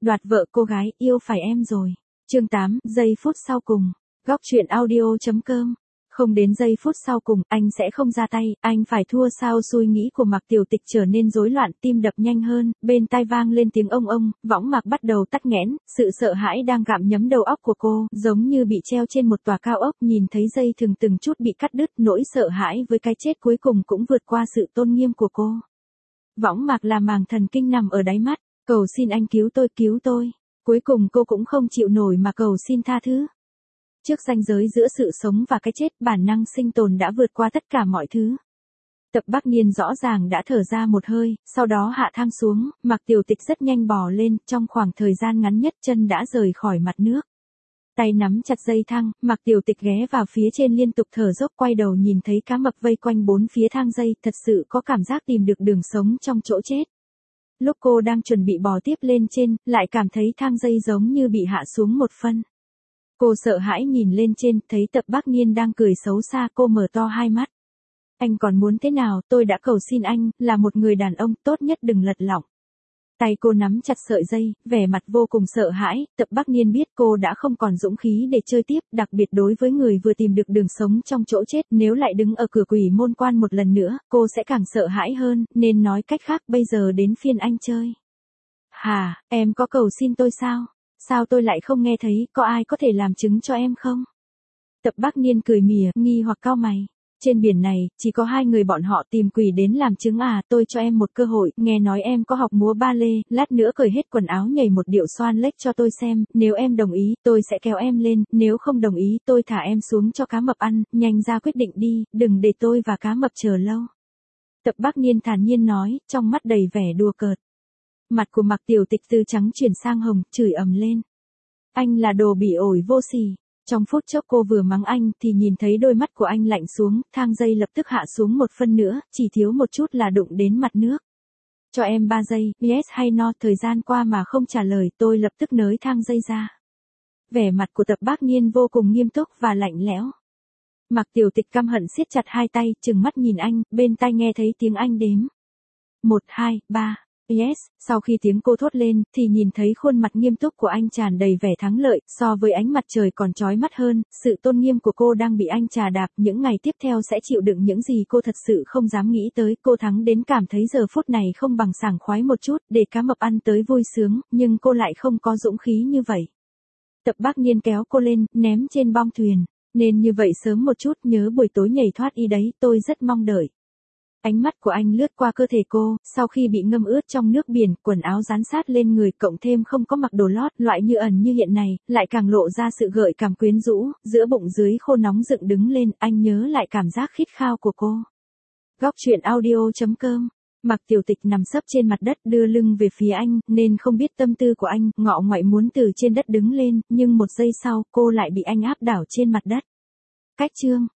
Đoạt vợ cô gái, yêu phải em rồi. Chương 8, giây phút sau cùng. Góc truyện audio.com. Không đến giây phút sau cùng, anh sẽ không ra tay, anh phải thua sao? Suy nghĩ của Mạc Tiểu Tịch trở nên rối loạn, tim đập nhanh hơn, bên tai vang lên tiếng ông ông, võng mạc bắt đầu tắc nghẽn, sự sợ hãi đang gặm nhấm đầu óc của cô, giống như bị treo trên một tòa cao ốc, nhìn thấy dây thừng từng chút bị cắt đứt, nỗi sợ hãi với cái chết cuối cùng cũng vượt qua sự tôn nghiêm của cô. Võng mạc là màng thần kinh nằm ở đáy mắt, cầu xin anh cứu tôi, cứu tôi. Cuối cùng cô cũng không chịu nổi mà cầu xin tha thứ. Trước ranh giới giữa sự sống và cái chết, bản năng sinh tồn đã vượt qua tất cả mọi thứ. Tập Bắc Niên rõ ràng đã thở ra một hơi, sau đó hạ thang xuống, Mạc Tiểu Tịch rất nhanh bò lên, trong khoảng thời gian ngắn nhất chân đã rời khỏi mặt nước. Tay nắm chặt dây thang, Mạc Tiểu Tịch ghé vào phía trên liên tục thở dốc, quay đầu nhìn thấy cá mập vây quanh bốn phía thang dây, thật sự có cảm giác tìm được đường sống trong chỗ chết. Lúc cô đang chuẩn bị bò tiếp lên trên, lại cảm thấy thang dây giống như bị hạ xuống một phân. Cô sợ hãi nhìn lên trên, thấy Tập Bắc Niên đang cười xấu xa, cô mở to hai mắt. Anh còn muốn thế nào, tôi đã cầu xin anh, là một người đàn ông, tốt nhất đừng lật lọng. Tay cô nắm chặt sợi dây, vẻ mặt vô cùng sợ hãi, Tập Bắc Niên biết cô đã không còn dũng khí để chơi tiếp, đặc biệt đối với người vừa tìm được đường sống trong chỗ chết, nếu lại đứng ở cửa quỷ môn quan một lần nữa, cô sẽ càng sợ hãi hơn, nên nói cách khác, bây giờ đến phiên anh chơi. Hà, em có cầu xin tôi sao? Sao tôi lại không nghe thấy, có ai có thể làm chứng cho em không? Tập Bắc Niên cười mỉa, nghi hoặc cau mày. Trên biển này, chỉ có hai người bọn họ tìm quỷ đến làm chứng à? Tôi cho em một cơ hội, nghe nói em có học múa ba lê, lát nữa cởi hết quần áo nhảy một điệu xoan lếch cho tôi xem, nếu em đồng ý, tôi sẽ kéo em lên, nếu không đồng ý, tôi thả em xuống cho cá mập ăn, nhanh ra quyết định đi, đừng để tôi và cá mập chờ lâu. Tập Bắc Niên thản nhiên nói, trong mắt đầy vẻ đùa cợt. Mặt của Mạc Tiểu Tịch từ trắng chuyển sang hồng, chửi ầm lên. Anh là đồ bỉ ổi vô sỉ. Trong phút chốc cô vừa mắng anh thì nhìn thấy đôi mắt của anh lạnh xuống, thang dây lập tức hạ xuống một phân nữa, chỉ thiếu một chút là đụng đến mặt nước. Cho em 3 giây, yes hay no, thời gian qua mà không trả lời, tôi lập tức nới thang dây ra. Vẻ mặt của Tập Bắc Niên vô cùng nghiêm túc và lạnh lẽo. Mạc Tiểu Tịch căm hận siết chặt hai tay, trừng mắt nhìn anh, bên tai nghe thấy tiếng anh đếm. 1, 2, 3. Yes, sau khi tiếng cô thốt lên, thì nhìn thấy khuôn mặt nghiêm túc của anh tràn đầy vẻ thắng lợi, so với ánh mặt trời còn chói mắt hơn, sự tôn nghiêm của cô đang bị anh trà đạp, những ngày tiếp theo sẽ chịu đựng những gì cô thật sự không dám nghĩ tới, cô thắng đến cảm thấy giờ phút này không bằng sảng khoái một chút, để cá mập ăn tới vui sướng, nhưng cô lại không có dũng khí như vậy. Tập Bắc Niên kéo cô lên, ném trên bong thuyền, nên như vậy sớm một chút, nhớ buổi tối nhảy thoát y đấy, tôi rất mong đợi. Ánh mắt của anh lướt qua cơ thể cô, sau khi bị ngâm ướt trong nước biển, quần áo dán sát lên người, cộng thêm không có mặc đồ lót, loại như ẩn như hiện này, lại càng lộ ra sự gợi cảm quyến rũ, giữa bụng dưới khô nóng dựng đứng lên, anh nhớ lại cảm giác khít khao của cô. Góc truyện audio.com. Mạc Tiểu Tịch nằm sấp trên mặt đất đưa lưng về phía anh, nên không biết tâm tư của anh, ngọ ngoại muốn từ trên đất đứng lên, nhưng một giây sau, cô lại bị anh áp đảo trên mặt đất. Cách chương.